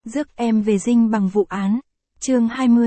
Rước em về dinh bằng vụ án. Chương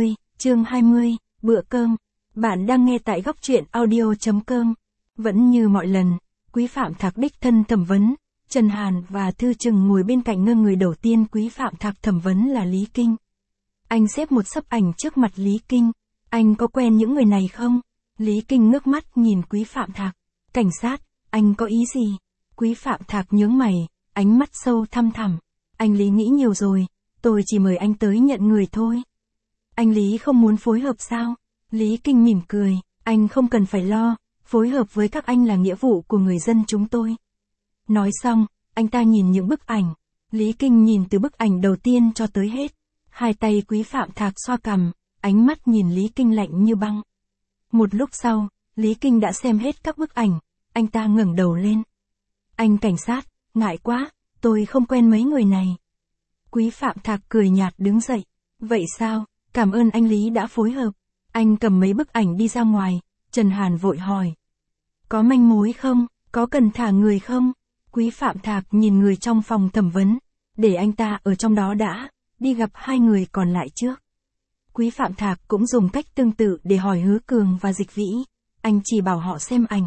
20, bữa cơm. Bạn đang nghe tại góc truyện audio.com. Vẫn như mọi lần, Quý Phạm Thạc đích thân thẩm vấn. Trần Hàn và Thư Trừng ngồi bên cạnh ngơ. Người đầu tiên Quý Phạm Thạc thẩm vấn là Lý Kinh. Anh xếp một xấp ảnh trước mặt Lý Kinh. Anh có quen những người này không? Lý Kinh ngước mắt nhìn Quý Phạm Thạc. Cảnh sát, anh có ý gì? Quý Phạm Thạc nhướng mày, ánh mắt sâu thăm thẳm. Anh Lý nghĩ nhiều rồi, tôi chỉ mời anh tới nhận người thôi. Anh Lý không muốn phối hợp sao? Lý Kinh mỉm cười, anh không cần phải lo, phối hợp với các anh là nghĩa vụ của người dân chúng tôi. Nói xong, anh ta nhìn những bức ảnh. Lý Kinh nhìn từ bức ảnh đầu tiên cho tới hết. Hai tay Quý Phạm Thạc xoa cằm, ánh mắt nhìn Lý Kinh lạnh như băng. Một lúc sau, Lý Kinh đã xem hết các bức ảnh, anh ta ngẩng đầu lên. Anh cảnh sát, ngại quá, tôi không quen mấy người này. Quý Phạm Thạc cười nhạt đứng dậy. Vậy sao, cảm ơn anh Lý đã phối hợp. Anh cầm mấy bức ảnh đi ra ngoài, Trần Hàn vội hỏi. Có manh mối không, có cần thả người không? Quý Phạm Thạc nhìn người trong phòng thẩm vấn, để anh ta ở trong đó đã, đi gặp hai người còn lại trước. Quý Phạm Thạc cũng dùng cách tương tự để hỏi Hứa Cường và Dịch Vĩ, anh chỉ bảo họ xem ảnh.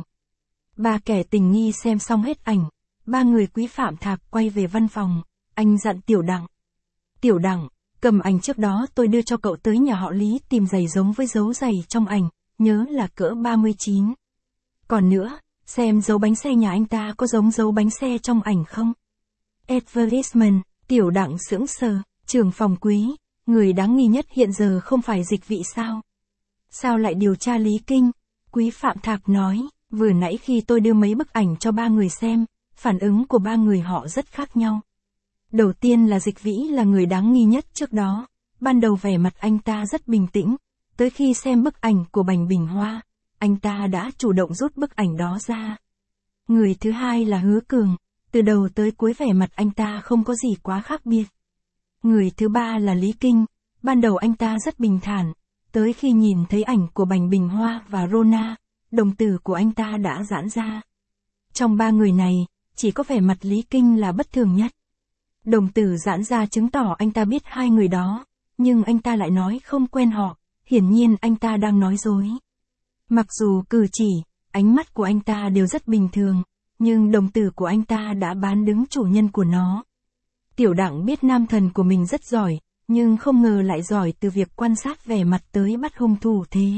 Ba kẻ tình nghi xem xong hết ảnh, ba người Quý Phạm Thạc quay về văn phòng, anh dặn Tiểu Đặng. Tiểu Đặng, cầm ảnh trước đó tôi đưa cho cậu tới nhà họ Lý tìm giày giống với dấu giày trong ảnh, nhớ là cỡ 39. Còn nữa, xem dấu bánh xe nhà anh ta có giống dấu bánh xe trong ảnh không? Advertisement, Tiểu Đặng sững sờ, trưởng phòng Quý, người đáng nghi nhất hiện giờ không phải Dịch Vị sao? Sao lại điều tra Lý Kinh? Quý Phạm Thạc nói, vừa nãy khi tôi đưa mấy bức ảnh cho ba người xem, phản ứng của ba người họ rất khác nhau. Đầu tiên là Dịch Vĩ là người đáng nghi nhất trước đó, ban đầu vẻ mặt anh ta rất bình tĩnh, tới khi xem bức ảnh của Bành Bình Hoa, anh ta đã chủ động rút bức ảnh đó ra. Người thứ hai là Hứa Cường, từ đầu tới cuối vẻ mặt anh ta không có gì quá khác biệt. Người thứ ba là Lý Kinh, ban đầu anh ta rất bình thản, tới khi nhìn thấy ảnh của Bành Bình Hoa và Rona, đồng tử của anh ta đã giãn ra. Trong ba người này, chỉ có vẻ mặt Lý Kinh là bất thường nhất. Đồng tử giãn ra chứng tỏ anh ta biết hai người đó, nhưng anh ta lại nói không quen họ, hiển nhiên anh ta đang nói dối. Mặc dù cử chỉ, ánh mắt của anh ta đều rất bình thường, nhưng đồng tử của anh ta đã bán đứng chủ nhân của nó. Tiểu Đặng biết nam thần của mình rất giỏi, nhưng không ngờ lại giỏi từ việc quan sát vẻ mặt tới bắt hung thủ thế.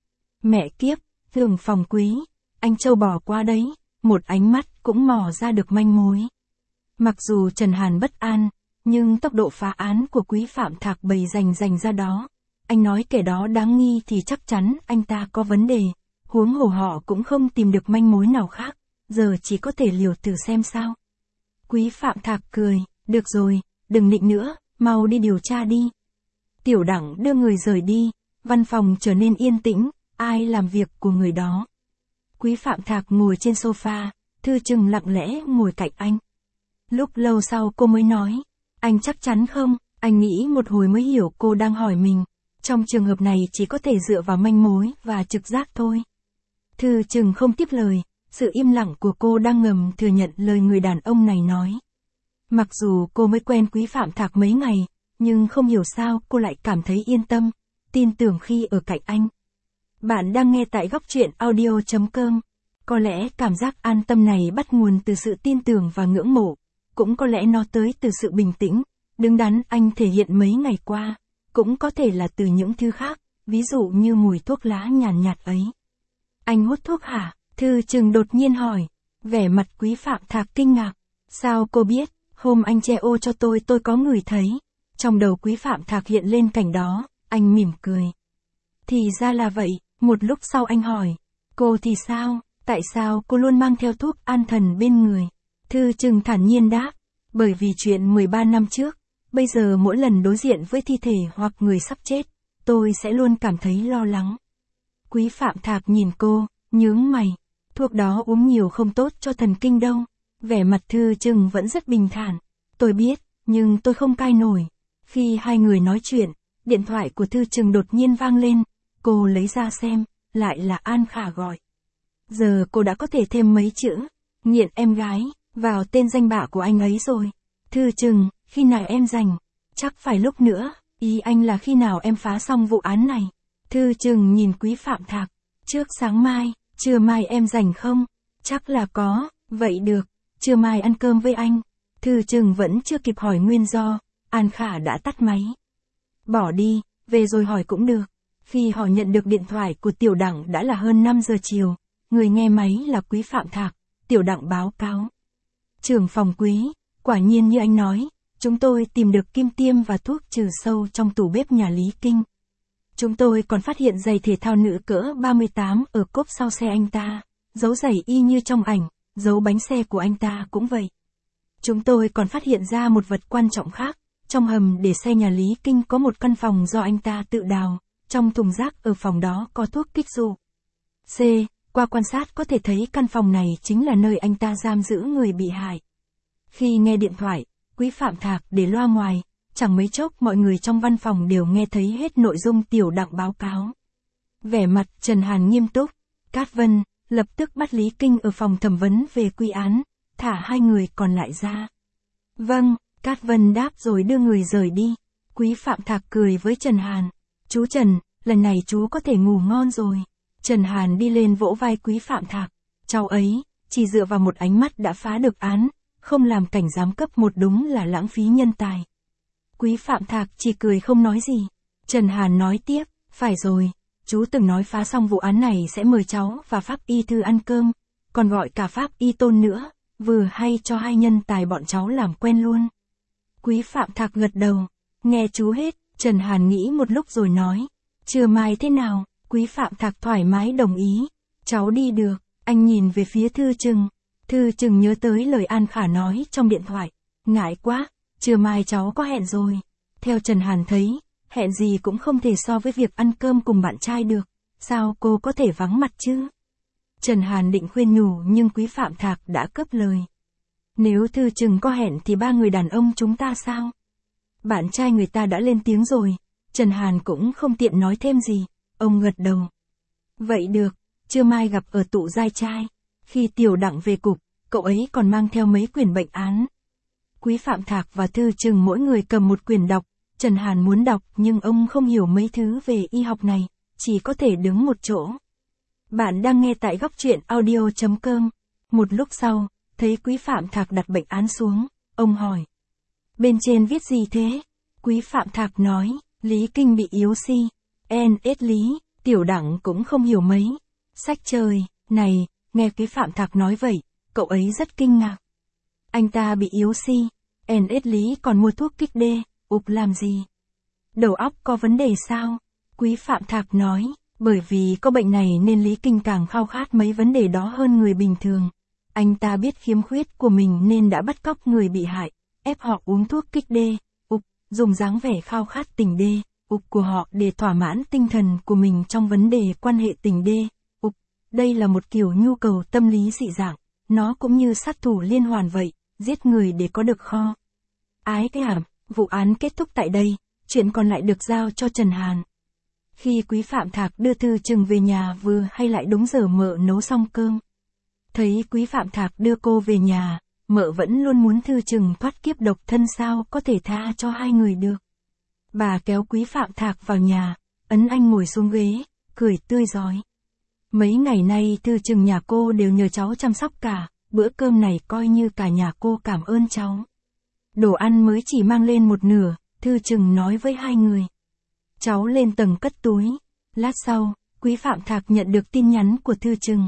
Mẹ kiếp, trưởng phòng Quý, anh Châu bỏ qua đấy, một ánh mắt cũng mò ra được manh mối. Mặc dù Trần Hàn bất an, nhưng tốc độ phá án của Quý Phạm Thạc bày rành ra đó. Anh nói kẻ đó đáng nghi thì chắc chắn anh ta có vấn đề, huống hồ họ cũng không tìm được manh mối nào khác, giờ chỉ có thể liều thử xem sao. Quý Phạm Thạc cười, được rồi, đừng nịnh nữa, mau đi điều tra đi. Tiểu Đặng đưa người rời đi, văn phòng trở nên yên tĩnh, ai làm việc của người đó. Quý Phạm Thạc ngồi trên sofa, Thư Trừng lặng lẽ ngồi cạnh anh. Lúc lâu sau cô mới nói, anh chắc chắn không? Anh nghĩ một hồi mới hiểu cô đang hỏi mình. Trong trường hợp này chỉ có thể dựa vào manh mối và trực giác thôi. Thư Trừng không tiếp lời, sự im lặng của cô đang ngầm thừa nhận lời người đàn ông này nói. Mặc dù cô mới quen Quý Phạm Thạc mấy ngày, nhưng không hiểu sao cô lại cảm thấy yên tâm, tin tưởng khi ở cạnh anh. Bạn đang nghe tại góc truyện audio.com. Có lẽ cảm giác an tâm này bắt nguồn từ sự tin tưởng và ngưỡng mộ, cũng có lẽ nó tới từ sự bình tĩnh, đứng đắn anh thể hiện mấy ngày qua, cũng có thể là từ những thứ khác, ví dụ như mùi thuốc lá nhàn nhạt ấy. Anh hút thuốc hả? Thư Trừng đột nhiên hỏi, vẻ mặt Quý Phạm Thạc kinh ngạc. Sao cô biết? Hôm anh che ô cho tôi có ngửi thấy. Trong đầu Quý Phạm Thạc hiện lên cảnh đó, anh mỉm cười. Thì ra là vậy, một lúc sau anh hỏi, cô thì sao? Tại sao cô luôn mang theo thuốc an thần bên người? Thư Trừng thản nhiên đáp, bởi vì chuyện 13 năm trước, bây giờ mỗi lần đối diện với thi thể hoặc người sắp chết, tôi sẽ luôn cảm thấy lo lắng. Quý Phạm Thạc nhìn cô, nhướng mày, thuốc đó uống nhiều không tốt cho thần kinh đâu. Vẻ mặt Thư Trừng vẫn rất bình thản, tôi biết, nhưng tôi không cai nổi. Khi hai người nói chuyện, điện thoại của Thư Trừng đột nhiên vang lên, cô lấy ra xem, lại là An Khả gọi. Giờ cô đã có thể thêm mấy chữ, nghiện em gái, vào tên danh bạ của anh ấy rồi. Thư Trừng, khi nào em rảnh? Chắc phải lúc nữa, ý anh là khi nào em phá xong vụ án này? Thư Trừng nhìn Quý Phạm Thạc. Trước sáng mai, trưa mai em rảnh không? Chắc là có, vậy được, trưa mai ăn cơm với anh. Thư Trừng vẫn chưa kịp hỏi nguyên do, An Khả đã tắt máy. Bỏ đi, về rồi hỏi cũng được. Khi họ nhận được điện thoại của Tiểu Đặng đã là hơn 5 giờ chiều, người nghe máy là Quý Phạm Thạc. Tiểu Đặng báo cáo. Trưởng phòng Quý, quả nhiên như anh nói, chúng tôi tìm được kim tiêm và thuốc trừ sâu trong tủ bếp nhà Lý Kinh. Chúng tôi còn phát hiện giày thể thao nữ cỡ 38 ở cốp sau xe anh ta, dấu giày y như trong ảnh, dấu bánh xe của anh ta cũng vậy. Chúng tôi còn phát hiện ra một vật quan trọng khác, trong hầm để xe nhà Lý Kinh có một căn phòng do anh ta tự đào, trong thùng rác ở phòng đó có thuốc kích dục. C. Qua quan sát có thể thấy căn phòng này chính là nơi anh ta giam giữ người bị hại. Khi nghe điện thoại, Quý Phạm Thạc để loa ngoài, chẳng mấy chốc mọi người trong văn phòng đều nghe thấy hết nội dung Tiểu Đặng báo cáo. Vẻ mặt Trần Hàn nghiêm túc, Cát Vân, lập tức bắt Lý Kinh ở phòng thẩm vấn về quy án, thả 2 người còn lại ra. Vâng, Cát Vân đáp rồi đưa người rời đi. Quý Phạm Thạc cười với Trần Hàn. Chú Trần, lần này chú có thể ngủ ngon rồi. Trần Hàn đi lên vỗ vai Quý Phạm Thạc. Cháu ấy, chỉ dựa vào một ánh mắt đã phá được án, không làm cảnh giám cấp 1 đúng là lãng phí nhân tài. Quý Phạm Thạc chỉ cười không nói gì. Trần Hàn nói tiếp, phải rồi, chú từng nói phá xong vụ án này sẽ mời cháu và Pháp Y Thư ăn cơm, còn gọi cả Pháp Y Tôn nữa, vừa hay cho 2 nhân tài bọn cháu làm quen luôn. Quý Phạm Thạc gật đầu, nghe chú hết, Trần Hàn nghĩ một lúc rồi nói, trưa mai thế nào? Quý Phạm Thạc thoải mái đồng ý, cháu đi được, anh nhìn về phía Thư Trừng. Thư Trừng nhớ tới lời An Khả nói trong điện thoại, ngại quá, trưa mai cháu có hẹn rồi. Theo Trần Hàn thấy, hẹn gì cũng không thể so với việc ăn cơm cùng bạn trai được, sao cô có thể vắng mặt chứ? Trần Hàn định khuyên nhủ nhưng Quý Phạm Thạc đã cướp lời. Nếu Thư Trừng có hẹn thì 3 người đàn ông chúng ta sao? Bạn trai người ta đã lên tiếng rồi, Trần Hàn cũng không tiện nói thêm gì, ông gật đầu. Vậy được, trưa mai gặp ở tụ giai trai. Khi Tiểu Đặng về cục, cậu ấy còn mang theo mấy quyển bệnh án. Quý Phạm Thạc và Thư Trừng mỗi người cầm một quyển đọc, Trần Hàn muốn đọc nhưng ông không hiểu mấy thứ về y học này, chỉ có thể đứng một chỗ. Bạn đang nghe tại góc truyện audio.com. Một lúc sau, thấy Quý Phạm Thạc đặt bệnh án xuống, ông hỏi. Bên trên viết gì thế? Quý Phạm Thạc nói, Lý Kinh bị yếu si. NS Lý, Tiểu Đặng cũng không hiểu mấy. Sách trời, này, nghe Quý Phạm Thạc nói vậy, cậu ấy rất kinh ngạc. Anh ta bị yếu si, NS Lý còn mua thuốc kích đê, làm gì? Đầu óc có vấn đề sao? Quý Phạm Thạc nói, bởi vì có bệnh này nên Lý Kinh càng khao khát mấy vấn đề đó hơn người bình thường. Anh ta biết khiếm khuyết của mình nên đã bắt cóc người bị hại, ép họ uống thuốc kích đê, dùng dáng vẻ khao khát tình đê, của họ để thỏa mãn tinh thần của mình trong vấn đề quan hệ tình đê. Đây là một kiểu nhu cầu tâm lý dị dạng, nó cũng như sát thủ liên hoàn vậy, giết người để có được kho. Ái cái hàm, vụ án kết thúc tại đây, chuyện còn lại được giao cho Trần Hàn. Khi Quý Phạm Thạc đưa Thư Trừng về nhà vừa hay lại đúng giờ mợ nấu xong cơm. Thấy Quý Phạm Thạc đưa cô về nhà, mợ vẫn luôn muốn Thư Trừng thoát kiếp độc thân sao có thể tha cho 2 người được. Bà kéo Quý Phạm Thạc vào nhà, ấn anh ngồi xuống ghế, cười tươi rói. Mấy ngày nay Thư Trừng nhà cô đều nhờ cháu chăm sóc cả, bữa cơm này coi như cả nhà cô cảm ơn cháu. Đồ ăn mới chỉ mang lên một nửa, Thư Trừng nói với 2 người. Cháu lên tầng cất túi. Lát sau, Quý Phạm Thạc nhận được tin nhắn của Thư Trừng.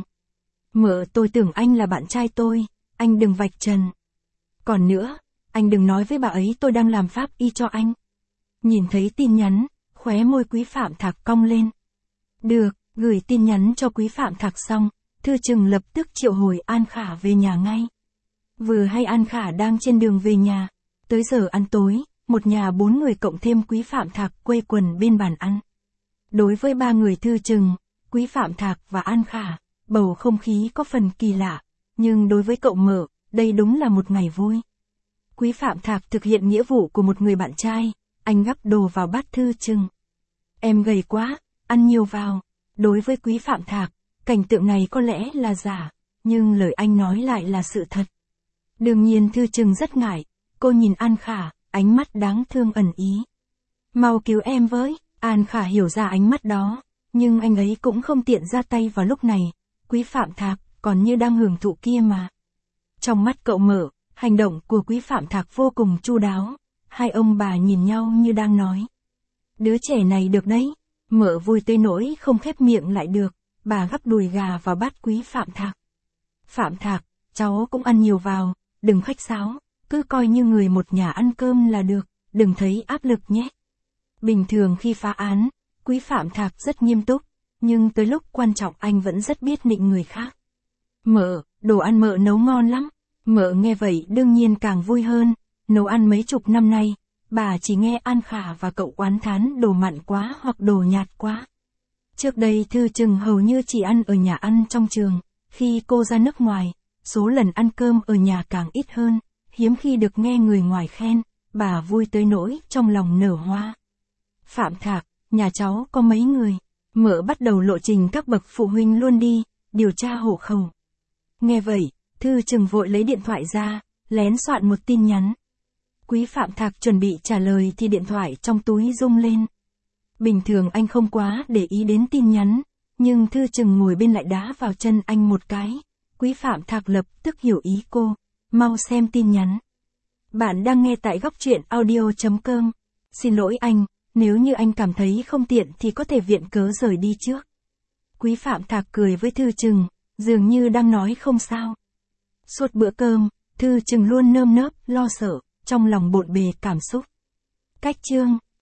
Mợ tôi tưởng anh là bạn trai tôi, anh đừng vạch trần. Còn nữa, anh đừng nói với bà ấy tôi đang làm pháp y cho anh. Nhìn thấy tin nhắn, khóe môi Quý Phạm Thạc cong lên. Được, gửi tin nhắn cho Quý Phạm Thạc xong, Thư Trừng lập tức triệu hồi An Khả về nhà ngay. Vừa hay An Khả đang trên đường về nhà, tới giờ ăn tối, một nhà 4 người cộng thêm Quý Phạm Thạc quây quần bên bàn ăn. Đối với 3 người Thư Trừng, Quý Phạm Thạc và An Khả, bầu không khí có phần kỳ lạ, nhưng đối với cậu mợ, đây đúng là một ngày vui. Quý Phạm Thạc thực hiện nghĩa vụ của một người bạn trai, anh gắp đồ vào bát Thư Trừng. Em gầy quá, ăn nhiều vào. Đối với Quý Phạm Thạc, cảnh tượng này có lẽ là giả, nhưng lời anh nói lại là sự thật. Đương nhiên Thư Trừng rất ngại, cô nhìn An Khả, ánh mắt đáng thương ẩn ý. Mau cứu em với, An Khả hiểu ra ánh mắt đó, nhưng anh ấy cũng không tiện ra tay vào lúc này, Quý Phạm Thạc, còn như đang hưởng thụ kia mà. Trong mắt cậu Mở, hành động của Quý Phạm Thạc vô cùng chu đáo, hai ông bà nhìn nhau như đang nói. Đứa trẻ này được đấy, Mở vui tới nỗi không khép miệng lại được, bà gắp đùi gà vào bát Quý Phạm Thạc. Phạm Thạc, cháu cũng ăn nhiều vào, đừng khách sáo, cứ coi như người một nhà ăn cơm là được, đừng thấy áp lực nhé. Bình thường khi phá án, Quý Phạm Thạc rất nghiêm túc, nhưng tới lúc quan trọng anh vẫn rất biết nịnh người khác. Mợ, đồ ăn mợ nấu ngon lắm. Mợ nghe vậy đương nhiên càng vui hơn, nấu ăn mấy chục năm nay, bà chỉ nghe An Khả và cậu oán thán đồ mặn quá hoặc đồ nhạt quá. Trước đây Thư Trừng hầu như chỉ ăn ở nhà ăn trong trường, khi cô ra nước ngoài, số lần ăn cơm ở nhà càng ít hơn, hiếm khi được nghe người ngoài khen, bà vui tới nỗi trong lòng nở hoa. Phạm Thạc, nhà cháu có mấy người? Mợ bắt đầu lộ trình các bậc phụ huynh luôn đi, điều tra hộ khẩu. Nghe vậy, Thư Trừng vội lấy điện thoại ra, lén soạn một tin nhắn. Quý Phạm Thạc chuẩn bị trả lời thì điện thoại trong túi rung lên. Bình thường anh không quá để ý đến tin nhắn, nhưng Thư Trừng ngồi bên lại đá vào chân anh một cái. Quý Phạm Thạc lập tức hiểu ý cô, mau xem tin nhắn. Bạn đang nghe tại góc truyện audio.com. Xin lỗi anh, nếu như anh cảm thấy không tiện thì có thể viện cớ rời đi trước. Quý Phạm Thạc cười với Thư Trừng, dường như đang nói không sao. Suốt bữa cơm, Thư Trừng luôn nơm nớp, lo sợ, trong lòng bộn bề cảm xúc. Cách chương